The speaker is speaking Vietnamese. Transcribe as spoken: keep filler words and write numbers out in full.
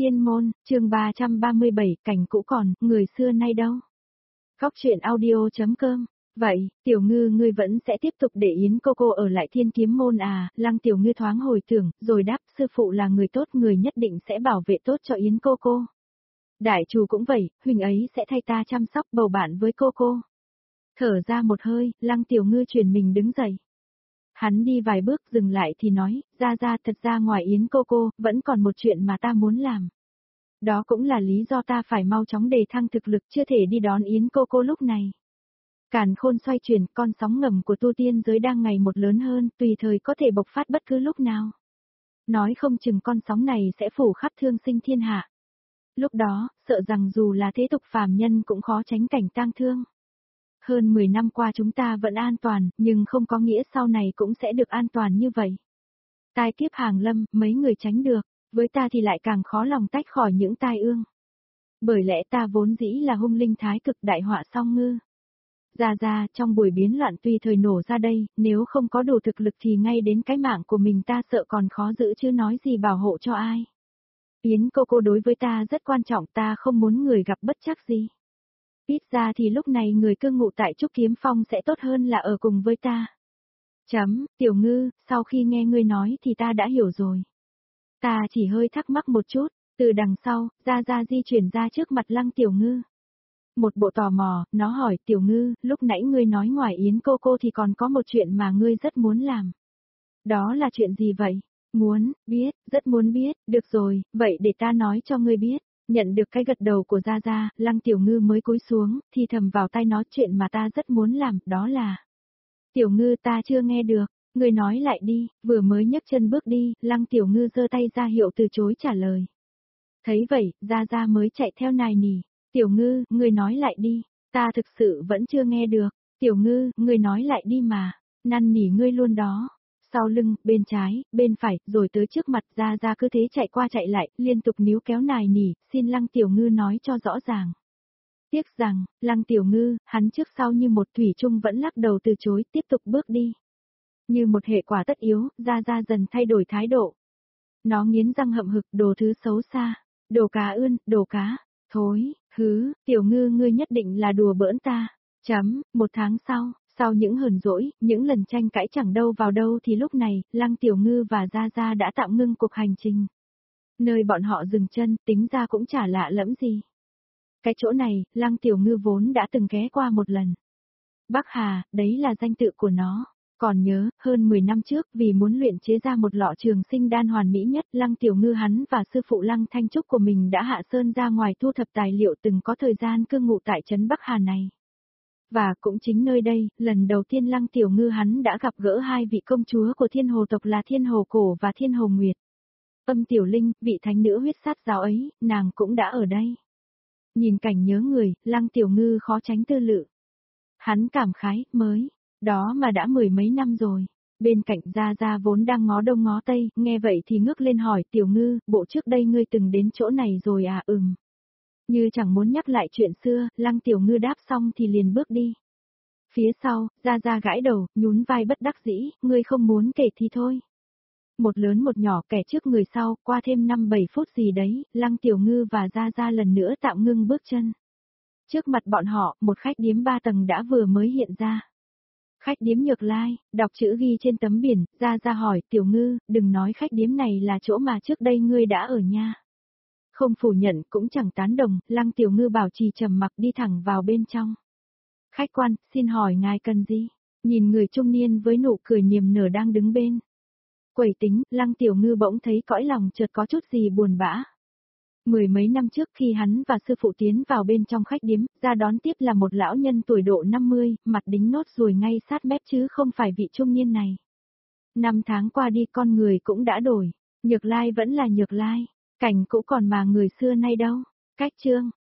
Tiên môn, chương ba trăm ba mươi bảy, cảnh cũ còn, người xưa nay đâu? Góc truyện audio.com. Vậy, Tiểu Ngư ngươi vẫn sẽ tiếp tục để Yến cô cô ở lại Thiên Kiếm môn à? Lăng Tiểu Ngư thoáng hồi tưởng, rồi đáp, sư phụ là người tốt, người nhất định sẽ bảo vệ tốt cho Yến cô cô. Đại chủ cũng vậy, huynh ấy sẽ thay ta chăm sóc bầu bạn với cô cô. Thở ra một hơi, Lăng Tiểu Ngư chuyển mình đứng dậy. Hắn đi vài bước dừng lại thì nói, ra ra thật ra ngoài Yến cô cô, vẫn còn một chuyện mà ta muốn làm. Đó cũng là lý do ta phải mau chóng đề thăng thực lực, chưa thể đi đón Yến cô cô lúc này. Càn khôn xoay chuyển, con sóng ngầm của tu tiên giới đang ngày một lớn hơn, tùy thời có thể bộc phát bất cứ lúc nào. Nói không chừng con sóng này sẽ phủ khắp thương sinh thiên hạ. Lúc đó, sợ rằng dù là thế tục phàm nhân cũng khó tránh cảnh tang thương. Hơn mười năm qua chúng ta vẫn an toàn, nhưng không có nghĩa sau này cũng sẽ được an toàn như vậy. Tai kiếp hàng lâm, mấy người tránh được, với ta thì lại càng khó lòng tách khỏi những tai ương. Bởi lẽ ta vốn dĩ là hung linh thái cực đại họa song ngư. Ra ra, trong buổi biến loạn tùy thời nổ ra đây, nếu không có đủ thực lực thì ngay đến cái mạng của mình ta sợ còn khó giữ chứ nói gì bảo hộ cho ai. Yến cô cô đối với ta rất quan trọng, ta không muốn người gặp bất trắc gì. Ít ra thì lúc này người cư ngụ tại Trúc Kiếm Phong sẽ tốt hơn là ở cùng với ta. Chấm, Tiểu Ngư, sau khi nghe ngươi nói thì ta đã hiểu rồi. Ta chỉ hơi thắc mắc một chút, từ đằng sau, Gia Gia di chuyển ra trước mặt Lăng Tiểu Ngư. Một bộ tò mò, nó hỏi Tiểu Ngư, lúc nãy ngươi nói ngoài Yến cô cô thì còn có một chuyện mà ngươi rất muốn làm. Đó là chuyện gì vậy? Muốn, biết, rất muốn biết, được rồi, vậy để ta nói cho ngươi biết. Nhận được cái gật đầu của Gia Gia, Lăng Tiểu Ngư mới cúi xuống, thì thầm vào tai nó chuyện mà ta rất muốn làm, đó là... Tiểu Ngư ta chưa nghe được, ngươi nói lại đi, vừa mới nhấc chân bước đi, Lăng Tiểu Ngư giơ tay ra hiệu từ chối trả lời. Thấy vậy, Gia Gia mới chạy theo nài nỉ, Tiểu Ngư, ngươi nói lại đi, ta thực sự vẫn chưa nghe được, Tiểu Ngư, ngươi nói lại đi mà, năn nỉ ngươi luôn đó. Sau lưng, bên trái, bên phải, rồi tới trước mặt Gia Gia cứ thế chạy qua chạy lại, liên tục níu kéo nài nỉ, xin Lăng Tiểu Ngư nói cho rõ ràng. Tiếc rằng, Lăng Tiểu Ngư, hắn trước sau như một thủy chung vẫn lắc đầu từ chối, tiếp tục bước đi. Như một hệ quả tất yếu, Gia Gia dần thay đổi thái độ. Nó nghiến răng hậm hực, đồ thứ xấu xa, đồ cá ươn, đồ cá, thối, hứ, Tiểu Ngư ngươi nhất định là đùa bỡn ta. Chấm, một tháng sau. Sau những hờn dỗi, những lần tranh cãi chẳng đâu vào đâu thì lúc này, Lăng Tiểu Ngư và Gia Gia đã tạm ngưng cuộc hành trình. Nơi bọn họ dừng chân, tính ra cũng chả lạ lẫm gì. Cái chỗ này, Lăng Tiểu Ngư vốn đã từng ghé qua một lần. Bắc Hà, đấy là danh tự của nó. Còn nhớ, hơn mười năm trước, vì muốn luyện chế ra một lọ trường sinh đan hoàn mỹ nhất, Lăng Tiểu Ngư hắn và sư phụ Lăng Thanh Trúc của mình đã hạ sơn ra ngoài thu thập tài liệu từng có thời gian cư ngụ tại trấn Bắc Hà này. Và cũng chính nơi đây, lần đầu tiên Lăng Tiểu Ngư hắn đã gặp gỡ hai vị công chúa của Thiên Hồ tộc là Thiên Hồ Cổ và Thiên Hồ Nguyệt. Âm Tiểu Linh, vị thánh nữ huyết sát giáo ấy, nàng cũng đã ở đây. Nhìn cảnh nhớ người, Lăng Tiểu Ngư khó tránh tư lự. Hắn cảm khái, mới, đó mà đã mười mấy năm rồi. Bên cạnh Gia Gia vốn đang ngó đông ngó tây, nghe vậy thì ngước lên hỏi Tiểu Ngư, bộ trước đây ngươi từng đến chỗ này rồi à? Ừm. Như chẳng muốn nhắc lại chuyện xưa, Lăng Tiểu Ngư đáp xong thì liền bước đi. Phía sau, Gia Gia gãi đầu, nhún vai bất đắc dĩ, ngươi không muốn kể thì thôi. Một lớn một nhỏ kẻ trước người sau, qua thêm năm bảy phút gì đấy, Lăng Tiểu Ngư và Gia Gia lần nữa tạm ngưng bước chân. Trước mặt bọn họ, một khách điếm ba tầng đã vừa mới hiện ra. Khách điếm Nhược Lai, đọc chữ ghi trên tấm biển, Gia Gia hỏi Tiểu Ngư, đừng nói khách điếm này là chỗ mà trước đây ngươi đã ở nha. Không phủ nhận cũng chẳng tán đồng, Lăng Tiểu Ngư bảo trì trầm mặc đi thẳng vào bên trong. Khách quan, xin hỏi ngài cần gì? Nhìn người trung niên với nụ cười niềm nở đang đứng bên. Quẩy tính, Lăng Tiểu Ngư bỗng thấy cõi lòng chợt có chút gì buồn bã. Mười mấy năm trước khi hắn và sư phụ tiến vào bên trong khách điếm, ra đón tiếp là một lão nhân tuổi độ năm mươi, mặt đính nốt ruồi ngay sát mép chứ không phải vị trung niên này. Năm tháng qua đi con người cũng đã đổi, Nhược Lai vẫn là Nhược Lai. Cảnh cũ còn mà người xưa nay đâu. Cách chương,